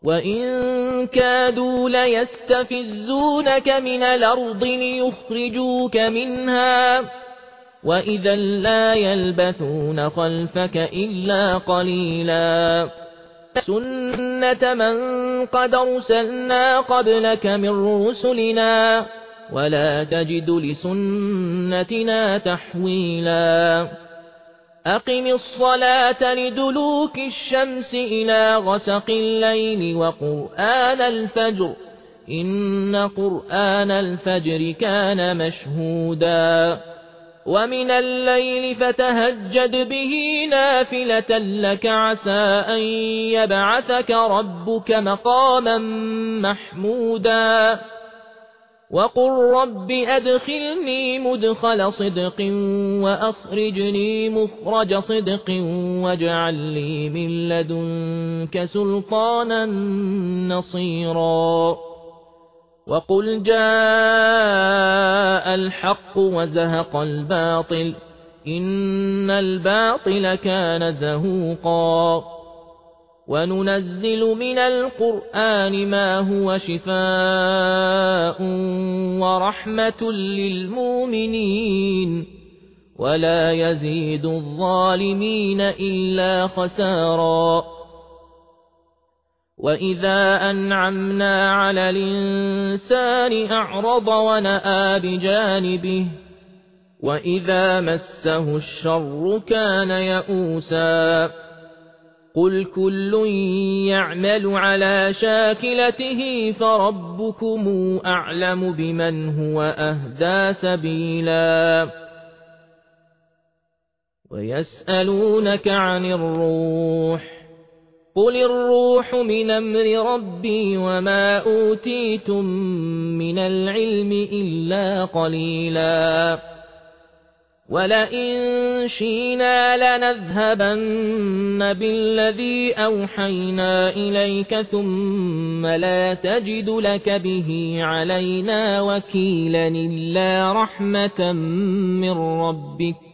وإن كادوا ليستفزونك من الأرض ليخرجوك منها وإذا لا يلبثون خلفك إلا قليلا سنة من قد أرسلنا قبلك من رسلنا ولا تجد لسنتنا تحويلا أقم الصلاة لدلوك الشمس إلى غسق الليل وقرآن الفجر إن قرآن الفجر كان مشهودا ومن الليل فتهجد به نافلة لك عسى أن يبعثك ربك مقاما محمودا وقل رب أدخلني مدخل صدق وأخرجني مخرج صدق واجعل لي من لدنك سلطانا نصيرا وقل جاء الحق وزهق الباطل إن الباطل كان زهوقا وننزل من القرآن ما هو شفاء ورحمة للمؤمنين ولا يزيد الظالمين إلا خسارا وإذا أنعمنا على الإنسان أعرض ونأى بجانبه وإذا مسه الشر كان يئوسا قل كل يعمل على شاكلته فربكم أعلم بمن هو أهدى سبيلا ويسألونك عن الروح قل الروح من أمر ربي وما أوتيتم من العلم إلا قليلا ولئن شئنا لنذهبن بالذي أوحينا إليك ثم لا تجد لك به علينا وكيلا إلا رحمة من ربك